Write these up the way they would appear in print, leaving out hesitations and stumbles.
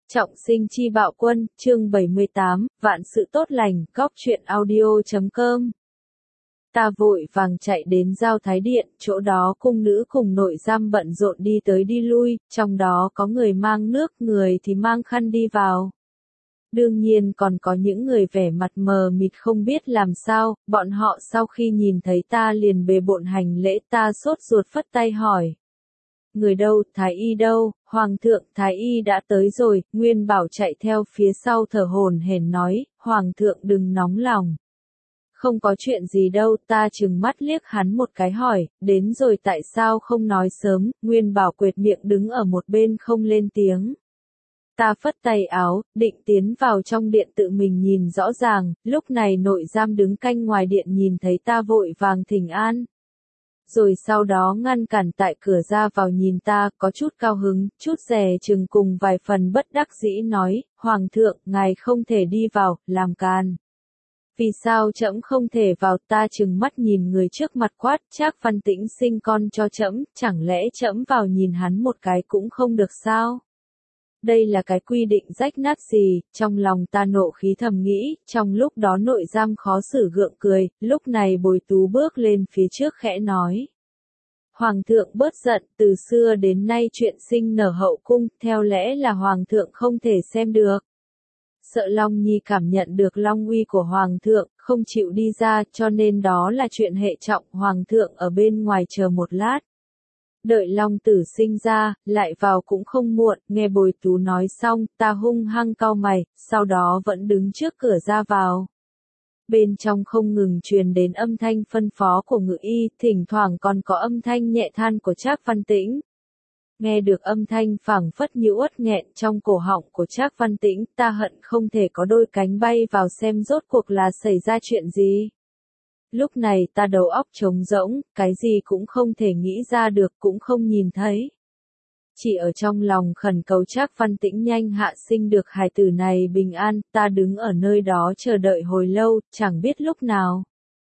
Trọng sinh chi bạo quân, chương 78, vạn sự tốt lành, góc truyện audio.com. Ta vội vàng chạy đến Giao Thái Điện, chỗ đó cung nữ cùng nội giam bận rộn đi tới đi lui, trong đó có người mang nước, người thì mang khăn đi vào. Đương nhiên còn có những người vẻ mặt mờ mịt không biết làm sao, bọn họ sau khi nhìn thấy ta liền bề bộn hành lễ, ta sốt ruột phất tay hỏi. Người đâu, Thái y đâu, Hoàng thượng, Thái y đã tới rồi, Nguyên Bảo chạy theo phía sau thở hổn hển nói, Hoàng thượng đừng nóng lòng. Không có chuyện gì đâu, ta trừng mắt liếc hắn một cái hỏi, đến rồi tại sao không nói sớm, Nguyên Bảo quệt miệng đứng ở một bên không lên tiếng. Ta phất tay áo, định tiến vào trong điện tự mình nhìn rõ ràng, lúc này nội giam đứng canh ngoài điện nhìn thấy ta vội vàng thỉnh an. Rồi sau đó ngăn cản tại cửa ra vào nhìn ta, có chút cao hứng, chút dè chừng cùng vài phần bất đắc dĩ nói, Hoàng thượng, ngài không thể đi vào, làm càn. Vì sao trẫm không thể vào, ta chừng mắt nhìn người trước mặt quát, Trác Văn Tĩnh sinh con cho trẫm, chẳng lẽ trẫm vào nhìn hắn một cái cũng không được sao? Đây là cái quy định rách nát gì, trong lòng ta nộ khí thầm nghĩ, trong lúc đó nội giam khó xử gượng cười, lúc này Bồi Tú bước lên phía trước khẽ nói. Hoàng thượng bớt giận, từ xưa đến nay chuyện sinh nở hậu cung, theo lẽ là Hoàng thượng không thể xem được. Sợ Long Nhi cảm nhận được long uy của Hoàng thượng, không chịu đi ra, cho nên đó là chuyện hệ trọng, Hoàng thượng ở bên ngoài chờ một lát. Đợi Long Tử sinh ra, lại vào cũng không muộn, nghe Bồi Tú nói xong, ta hung hăng cau mày, sau đó vẫn đứng trước cửa ra vào. Bên trong không ngừng truyền đến âm thanh phân phó của ngự y, thỉnh thoảng còn có âm thanh nhẹ than của Trác Văn Tĩnh. Nghe được âm thanh phảng phất như uất nghẹn trong cổ họng của Trác Văn Tĩnh, ta hận không thể có đôi cánh bay vào xem rốt cuộc là xảy ra chuyện gì. Lúc này ta đầu óc trống rỗng, cái gì cũng không thể nghĩ ra được, cũng không nhìn thấy. Chỉ ở trong lòng khẩn cầu Trác Văn Tĩnh nhanh hạ sinh được hài tử này bình an, ta đứng ở nơi đó chờ đợi hồi lâu, chẳng biết lúc nào.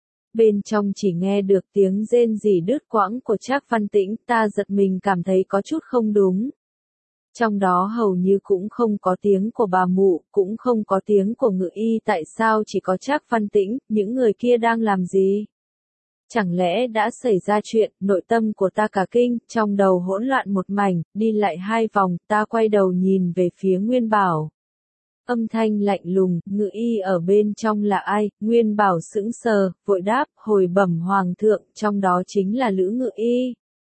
Bên trong chỉ nghe được tiếng rên rỉ đứt quãng của Trác Văn Tĩnh, ta giật mình cảm thấy có chút không đúng. Trong đó hầu như cũng không có tiếng của bà mụ, cũng không có tiếng của ngự y, tại sao chỉ có Trác Văn Tĩnh, những người kia đang làm gì? Chẳng lẽ đã xảy ra chuyện, nội tâm của ta cả kinh, trong đầu hỗn loạn một mảnh, đi lại hai vòng, ta quay đầu nhìn về phía Nguyên Bảo. Âm thanh lạnh lùng, ngự y ở bên trong là ai? Nguyên Bảo sững sờ, vội đáp, hồi bẩm Hoàng thượng, trong đó chính là Lữ ngự y.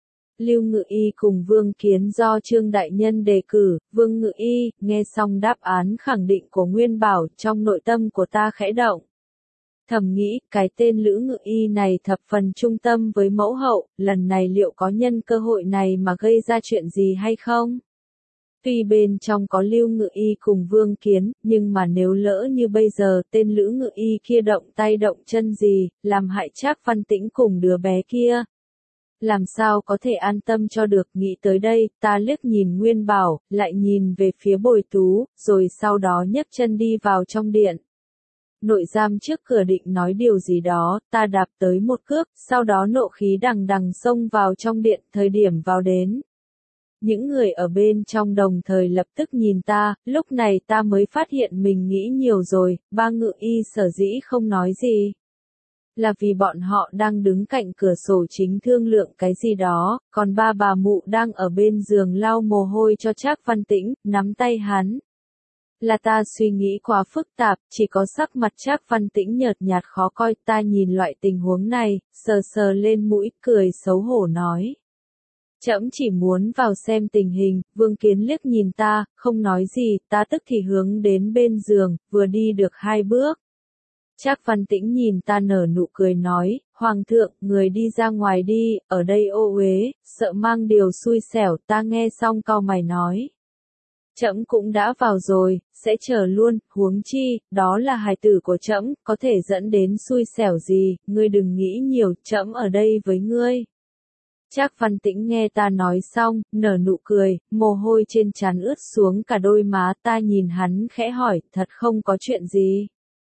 Lưu ngự y cùng Vương Kiến do Trương Đại Nhân đề cử, Vương ngự y, nghe xong đáp án khẳng định của Nguyên Bảo, trong nội tâm của ta khẽ động. Thầm nghĩ, cái tên Lữ ngự y này thập phần trung tâm với mẫu hậu, lần này liệu có nhân cơ hội này mà gây ra chuyện gì hay không? Tuy bên trong có Lưu ngự y cùng Vương Kiến, nhưng mà nếu lỡ như bây giờ tên Lữ ngự y kia động tay động chân gì, làm hại Trác Văn Tĩnh cùng đứa bé kia. Làm sao có thể an tâm cho được, nghĩ tới đây, ta liếc nhìn Nguyên Bảo, lại nhìn về phía Bồi Tú, rồi sau đó nhấc chân đi vào trong điện. Nội giam trước cửa định nói điều gì đó, ta đạp tới một cước, sau đó nộ khí đằng đằng xông vào trong điện, thời điểm vào đến. Những người ở bên trong đồng thời lập tức nhìn ta, lúc này ta mới phát hiện mình nghĩ nhiều rồi, ba ngự y sở dĩ không nói gì. Là vì bọn họ đang đứng cạnh cửa sổ chính thương lượng cái gì đó, còn ba bà mụ đang ở bên giường lau mồ hôi cho Trác Văn Tĩnh, nắm tay hắn. Là ta suy nghĩ quá phức tạp, chỉ có sắc mặt Trác Văn Tĩnh nhợt nhạt khó coi, ta nhìn loại tình huống này, sờ sờ lên mũi, cười xấu hổ nói. Trẫm chỉ muốn vào xem tình hình, Vương Kiến liếc nhìn ta, không nói gì, ta tức thì hướng đến bên giường, vừa đi được 2 bước. Trác Văn Tĩnh nhìn ta nở nụ cười nói, Hoàng thượng, người đi ra ngoài đi, ở đây ô uế, sợ mang điều xui xẻo, ta nghe xong cau mày nói. Trẫm cũng đã vào rồi, sẽ chờ luôn, huống chi, đó là hài tử của trẫm, có thể dẫn đến xui xẻo gì, ngươi đừng nghĩ nhiều, trẫm ở đây với ngươi. Trác Văn Tĩnh nghe ta nói xong, nở nụ cười, mồ hôi trên trán ướt xuống cả đôi má, ta nhìn hắn khẽ hỏi, thật không có chuyện gì.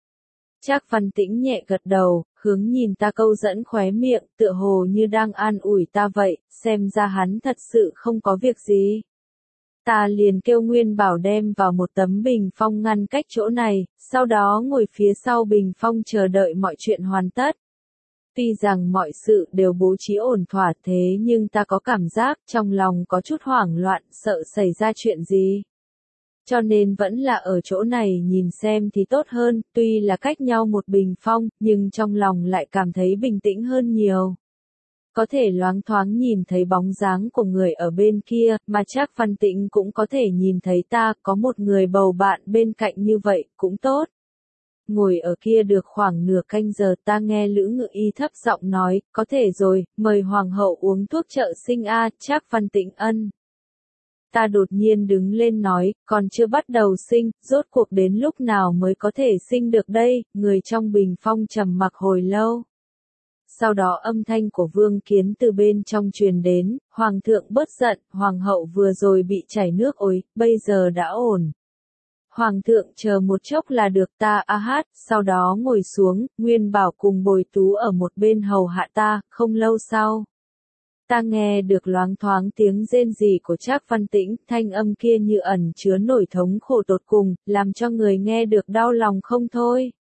Trác Văn Tĩnh nhẹ gật đầu, hướng nhìn ta câu dẫn khóe miệng, tựa hồ như đang an ủi ta vậy, xem ra hắn thật sự không có việc gì. Ta liền kêu Nguyên Bảo đem vào một tấm bình phong ngăn cách chỗ này, sau đó ngồi phía sau bình phong chờ đợi mọi chuyện hoàn tất. Tuy rằng mọi sự đều bố trí ổn thỏa thế nhưng ta có cảm giác trong lòng có chút hoảng loạn, sợ xảy ra chuyện gì. Cho nên vẫn là ở chỗ này nhìn xem thì tốt hơn, tuy là cách nhau một bình phong, nhưng trong lòng lại cảm thấy bình tĩnh hơn nhiều. Có thể loáng thoáng nhìn thấy bóng dáng của người ở bên kia, mà Trác Văn Tĩnh cũng có thể nhìn thấy ta, có một người bầu bạn bên cạnh như vậy, cũng tốt. Ngồi ở kia được khoảng nửa canh giờ ta nghe Lữ Ngự Y thấp giọng nói, có thể rồi, mời Hoàng hậu uống thuốc trợ sinh a. Trác Văn Tĩnh ân. Ta đột nhiên đứng lên nói, còn chưa bắt đầu sinh, rốt cuộc đến lúc nào mới có thể sinh được đây, người trong bình phong trầm mặc hồi lâu. Sau đó âm thanh của Vương Kiến từ bên trong truyền đến, Hoàng thượng bớt giận, Hoàng hậu vừa rồi bị chảy nước ối, bây giờ đã ổn. Hoàng thượng chờ một chốc là được ta hát, sau đó ngồi xuống, Nguyên Bảo cùng Bồi Tú ở một bên hầu hạ ta, không lâu sau. Ta nghe được loáng thoáng tiếng rên rỉ của Trác Văn Tĩnh, thanh âm kia như ẩn chứa nỗi thống khổ tột cùng, làm cho người nghe được đau lòng không thôi.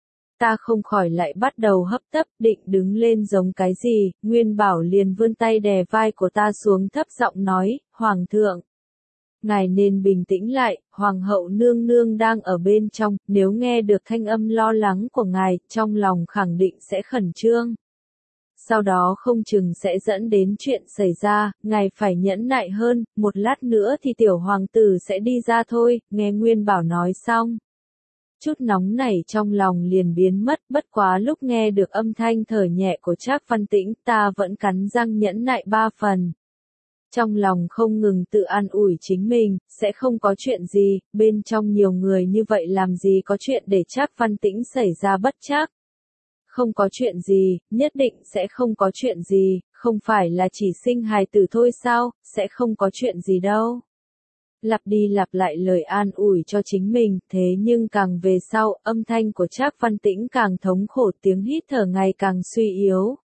Ta không khỏi lại bắt đầu hấp tấp, định đứng lên giống cái gì, Nguyên Bảo liền vươn tay đè vai của ta xuống thấp giọng nói, Hoàng thượng. Ngài nên bình tĩnh lại, Hoàng hậu nương nương đang ở bên trong, nếu nghe được thanh âm lo lắng của ngài, trong lòng khẳng định sẽ khẩn trương. Sau đó không chừng sẽ dẫn đến chuyện xảy ra, ngài phải nhẫn nại hơn, một lát nữa thì tiểu hoàng tử sẽ đi ra thôi, nghe Nguyên Bảo nói xong. Chút nóng nảy trong lòng liền biến mất, bất quá lúc nghe được âm thanh thở nhẹ của Trác Văn Tĩnh, ta vẫn cắn răng nhẫn nại 3 phần. Trong lòng không ngừng tự an ủi chính mình, sẽ không có chuyện gì, bên trong nhiều người như vậy làm gì có chuyện để Trác Văn Tĩnh xảy ra bất trắc. Không có chuyện gì, nhất định sẽ không có chuyện gì, không phải là chỉ sinh hài tử thôi sao, sẽ không có chuyện gì đâu. Lặp đi lặp lại lời an ủi cho chính mình, thế nhưng càng về sau, âm thanh của Trác Văn Tĩnh càng thống khổ, tiếng hít thở ngày càng suy yếu.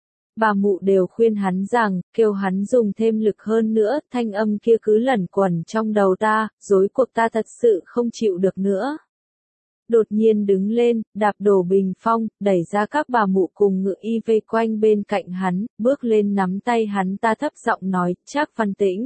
Bà mụ đều khuyên hắn rằng, kêu hắn dùng thêm lực hơn nữa, thanh âm kia cứ lẩn quẩn trong đầu ta, rối cuộc ta thật sự không chịu được nữa. Đột nhiên đứng lên, đạp đổ bình phong, đẩy ra các bà mụ cùng Ngự Y vây quanh bên cạnh hắn, bước lên nắm tay hắn ta thấp giọng nói, Trác Văn Tĩnh.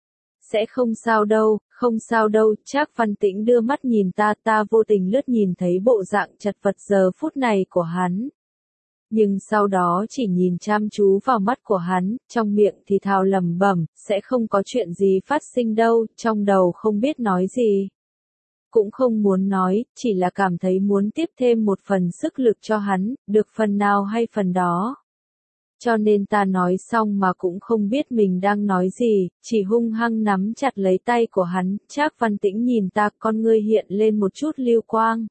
Sẽ không sao đâu, không sao đâu, Trác Văn Tĩnh đưa mắt nhìn ta, ta vô tình lướt nhìn thấy bộ dạng chật vật giờ phút này của hắn. Nhưng sau đó chỉ nhìn chăm chú vào mắt của hắn, trong miệng thì thào lẩm bẩm, sẽ không có chuyện gì phát sinh đâu, trong đầu không biết nói gì. Cũng không muốn nói, chỉ là cảm thấy muốn tiếp thêm một phần sức lực cho hắn, được phần nào hay phần đó. Cho nên ta nói xong mà cũng không biết mình đang nói gì, chỉ hung hăng nắm chặt lấy tay của hắn, Trác Văn Tĩnh nhìn ta, con ngươi hiện lên một chút lưu quang.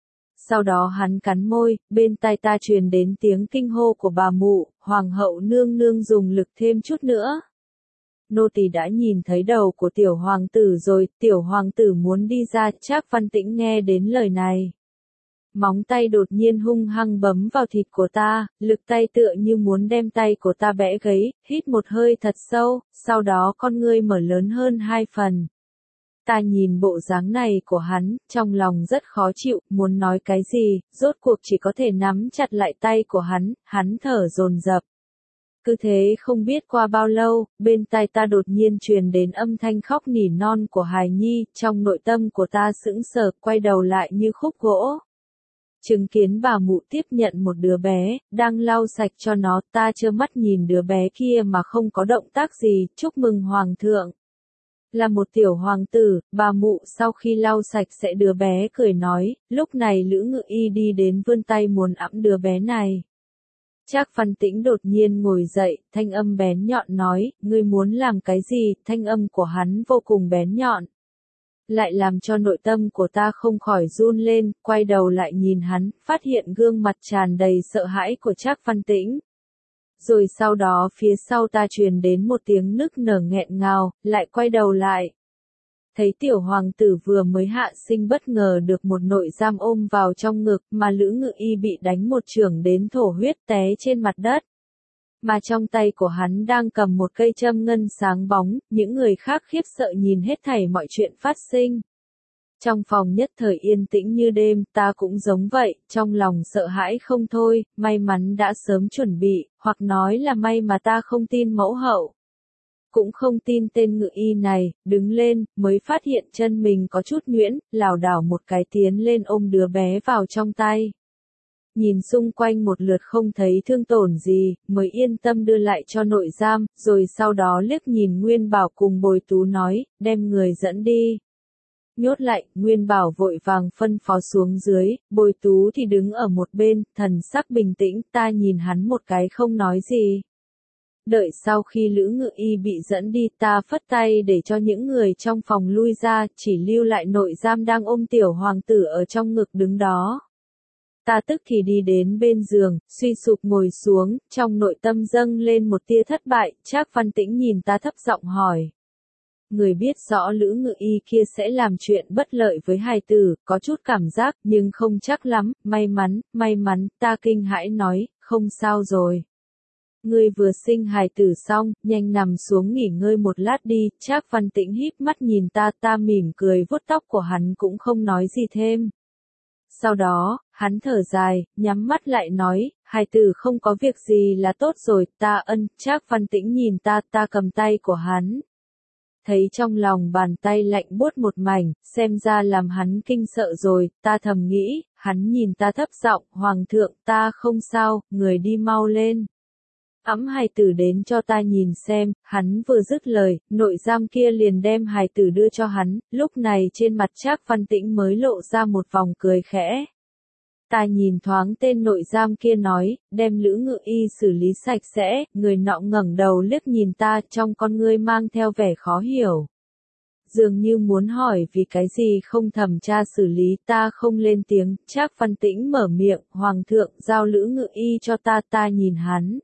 Sau đó hắn cắn môi, bên tai ta truyền đến tiếng kinh hô của bà mụ, Hoàng hậu nương nương dùng lực thêm chút nữa. Nô tỳ đã nhìn thấy đầu của tiểu hoàng tử rồi, tiểu hoàng tử muốn đi ra, Trác Văn Tĩnh nghe đến lời này. Móng tay đột nhiên hung hăng bấm vào thịt của ta, lực tay tựa như muốn đem tay của ta bẽ gãy, hít một hơi thật sâu, sau đó con ngươi mở lớn hơn 2 phần. Ta nhìn bộ dáng này của hắn, trong lòng rất khó chịu, muốn nói cái gì, rốt cuộc chỉ có thể nắm chặt lại tay của hắn thở dồn dập. Cứ thế không biết qua bao lâu, bên tai ta đột nhiên truyền đến âm thanh khóc nỉ non của hài nhi, trong nội tâm của ta sững sờ, quay đầu lại như khúc gỗ. Chứng kiến bà mụ tiếp nhận một đứa bé, đang lau sạch cho nó, ta trơ mắt nhìn đứa bé kia mà không có động tác gì, chúc mừng Hoàng thượng. Là một tiểu hoàng tử, bà mụ sau khi lau sạch sẽ đứa bé cười nói, lúc này Lữ Ngự Y đi đến vươn tay muốn ẵm đứa bé này. Trác Văn Tĩnh đột nhiên ngồi dậy, thanh âm bén nhọn nói, ngươi muốn làm cái gì, thanh âm của hắn vô cùng bén nhọn. Lại làm cho nội tâm của ta không khỏi run lên, quay đầu lại nhìn hắn, phát hiện gương mặt tràn đầy sợ hãi của Trác Văn Tĩnh. Rồi sau đó phía sau ta truyền đến một tiếng nức nở nghẹn ngào, lại quay đầu lại. Thấy tiểu hoàng tử vừa mới hạ sinh bất ngờ được một nội giam ôm vào trong ngực, mà Lữ Ngự Y bị đánh một chưởng đến thổ huyết té trên mặt đất. Mà trong tay của hắn đang cầm một cây châm ngân sáng bóng, những người khác khiếp sợ nhìn hết thảy mọi chuyện phát sinh. Trong phòng nhất thời yên tĩnh như đêm, ta cũng giống vậy, trong lòng sợ hãi không thôi, may mắn đã sớm chuẩn bị, hoặc nói là may mà ta không tin mẫu hậu. Cũng không tin tên ngự y này, đứng lên, mới phát hiện chân mình có chút nhuyễn, lảo đảo một cái tiến lên ôm đứa bé vào trong tay. Nhìn xung quanh một lượt không thấy thương tổn gì, mới yên tâm đưa lại cho nội giam, rồi sau đó liếc nhìn Nguyên Bảo cùng Bồi Tú nói, đem người dẫn đi. Nhốt lại, Nguyên Bảo vội vàng phân phó xuống dưới, Bồi Tú thì đứng ở một bên, thần sắc bình tĩnh, ta nhìn hắn một cái không nói gì. Đợi sau khi Lữ Ngự Y bị dẫn đi, ta phất tay để cho những người trong phòng lui ra, chỉ lưu lại nội giam đang ôm tiểu hoàng tử ở trong ngực đứng đó. Ta tức thì đi đến bên giường, suy sụp ngồi xuống, trong nội tâm dâng lên một tia thất bại, Trác Văn Tĩnh nhìn ta thấp giọng hỏi. Người biết rõ Lữ Ngự Y kia sẽ làm chuyện bất lợi với hài tử, có chút cảm giác, nhưng không chắc lắm, may mắn, ta kinh hãi nói, không sao rồi. Ngươi vừa sinh hài tử xong, nhanh nằm xuống nghỉ ngơi một lát đi, Trác Văn Tĩnh híp mắt nhìn ta mỉm cười vuốt tóc của hắn cũng không nói gì thêm. Sau đó, hắn thở dài, nhắm mắt lại nói, hài tử không có việc gì là tốt rồi, Trác Văn Tĩnh nhìn ta cầm tay của hắn. Thấy trong lòng bàn tay lạnh buốt một mảnh, xem ra làm hắn kinh sợ rồi, ta thầm nghĩ, hắn nhìn ta thấp giọng, hoàng thượng, ta không sao, người đi mau lên. Ẵm hài tử đến cho ta nhìn xem, hắn vừa dứt lời, nội giam kia liền đem hài tử đưa cho hắn, lúc này trên mặt Trác Văn Tĩnh mới lộ ra một vòng cười khẽ. Ta nhìn thoáng tên nội giam kia nói, đem Lữ Ngự Y xử lý sạch sẽ, người nọ ngẩng đầu liếc nhìn ta trong con ngươi mang theo vẻ khó hiểu. Dường như muốn hỏi vì cái gì không thẩm tra xử lý, ta không lên tiếng, Trác Văn Tĩnh mở miệng, hoàng thượng giao Lữ Ngự Y cho ta nhìn hắn.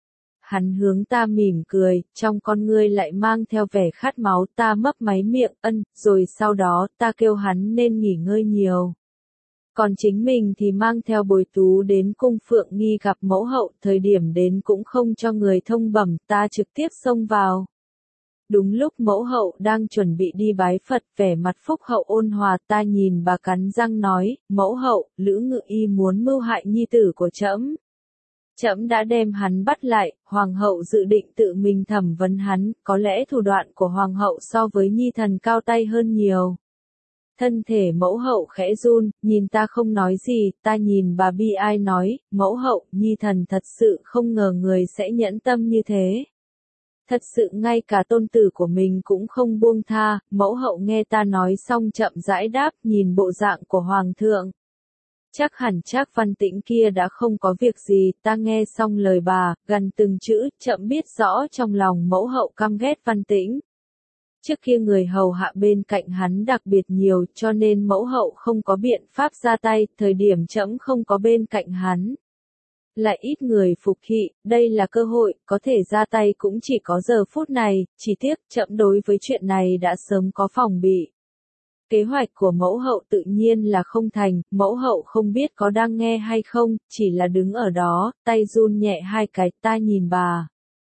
Hắn hướng ta mỉm cười, trong con ngươi lại mang theo vẻ khát máu, ta mấp máy miệng, rồi sau đó, ta kêu hắn nên nghỉ ngơi nhiều. Còn chính mình thì mang theo Bồi Tú đến cung Phượng Nghi gặp mẫu hậu, thời điểm đến cũng không cho người thông bẩm, ta trực tiếp xông vào. Đúng lúc mẫu hậu đang chuẩn bị đi bái Phật, vẻ mặt phúc hậu ôn hòa, ta nhìn bà cắn răng nói, mẫu hậu, Lữ Ngự Y muốn mưu hại nhi tử của trẫm. Trẫm đã đem hắn bắt lại, hoàng hậu dự định tự mình thẩm vấn hắn, có lẽ thủ đoạn của hoàng hậu so với nhi thần cao tay hơn nhiều. Thân thể mẫu hậu khẽ run, nhìn ta không nói gì, ta nhìn bà bi ai nói, mẫu hậu, nhi thần thật sự không ngờ người sẽ nhẫn tâm như thế. Thật sự ngay cả tôn tử của mình cũng không buông tha, mẫu hậu nghe ta nói xong chậm rãi đáp, nhìn bộ dạng của hoàng thượng. Chắc hẳn Trác Văn Tĩnh kia đã không có việc gì, ta nghe xong lời bà, gần từng chữ, chậm biết rõ trong lòng mẫu hậu căm ghét Văn Tĩnh. Trước kia người hầu hạ bên cạnh hắn đặc biệt nhiều, cho nên mẫu hậu không có biện pháp ra tay, thời điểm trẫm không có bên cạnh hắn. Lại ít người phục thị, đây là cơ hội, có thể ra tay cũng chỉ có giờ phút này, chỉ tiếc trẫm đối với chuyện này đã sớm có phòng bị. Kế hoạch của mẫu hậu tự nhiên là không thành, mẫu hậu không biết có đang nghe hay không, chỉ là đứng ở đó, tay run nhẹ hai cái, ta nhìn bà.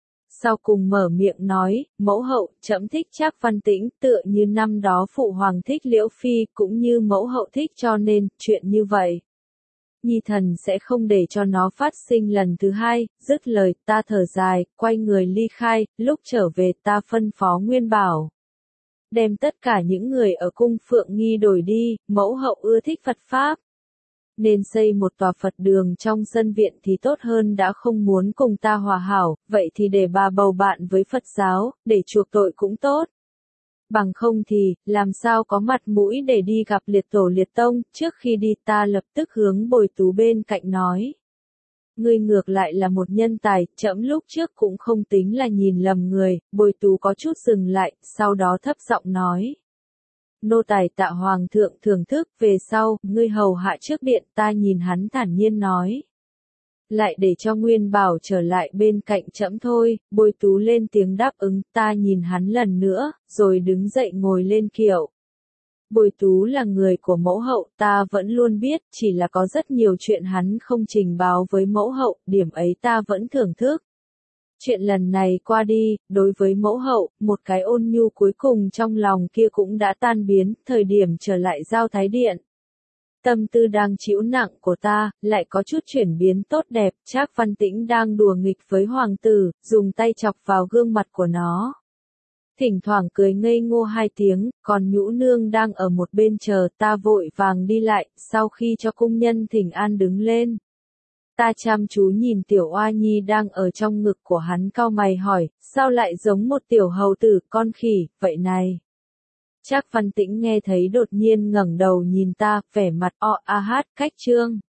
Sau cùng mở miệng nói, mẫu hậu, trẫm thích Trác Văn Tĩnh, tựa như năm đó phụ hoàng thích Liễu Phi, cũng như mẫu hậu thích cho nên, chuyện như vậy. Nhi thần sẽ không để cho nó phát sinh lần thứ hai, dứt lời, ta thở dài, quay người ly khai, lúc trở về ta phân phó Nguyên Bảo. Đem tất cả những người ở cung Phượng Nghi đổi đi, mẫu hậu ưa thích Phật Pháp. Nên xây một tòa Phật đường trong sân viện thì tốt hơn, đã không muốn cùng ta hòa hảo, vậy thì để bà bầu bạn với Phật giáo, để chuộc tội cũng tốt. Bằng không thì, làm sao có mặt mũi để đi gặp liệt tổ liệt tông, trước khi đi ta lập tức hướng Bồi Tú bên cạnh nói. Ngươi ngược lại là một nhân tài, trẫm lúc trước cũng không tính là nhìn lầm người, Bồi Tú có chút dừng lại, sau đó thấp giọng nói. Nô tài tạ hoàng thượng thưởng thức, về sau, ngươi hầu hạ trước điện, ta nhìn hắn thản nhiên nói. Lại để cho Nguyên Bảo trở lại bên cạnh trẫm thôi, Bồi Tú lên tiếng đáp ứng, ta nhìn hắn lần nữa, rồi đứng dậy ngồi lên kiệu. Bồi Tú là người của mẫu hậu, ta vẫn luôn biết, chỉ là có rất nhiều chuyện hắn không trình báo với mẫu hậu, điểm ấy ta vẫn thưởng thức. Chuyện lần này qua đi, đối với mẫu hậu, một cái ôn nhu cuối cùng trong lòng kia cũng đã tan biến, thời điểm trở lại Giao Thái Điện. Tâm tư đang chịu nặng của ta, lại có chút chuyển biến tốt đẹp, Trác Văn Tĩnh đang đùa nghịch với hoàng tử, dùng tay chọc vào gương mặt của nó. Thỉnh thoảng cười ngây ngô hai tiếng, còn Nhũ Nương đang ở một bên chờ, ta vội vàng đi lại, sau khi cho cung nhân thỉnh an đứng lên. Ta chăm chú nhìn tiểu oa nhi đang ở trong ngực của hắn cau mày hỏi, sao lại giống một tiểu hầu tử con khỉ, vậy này? Trác Văn Tĩnh nghe thấy đột nhiên ngẩng đầu nhìn ta, vẻ mặt o a hát, cách trương.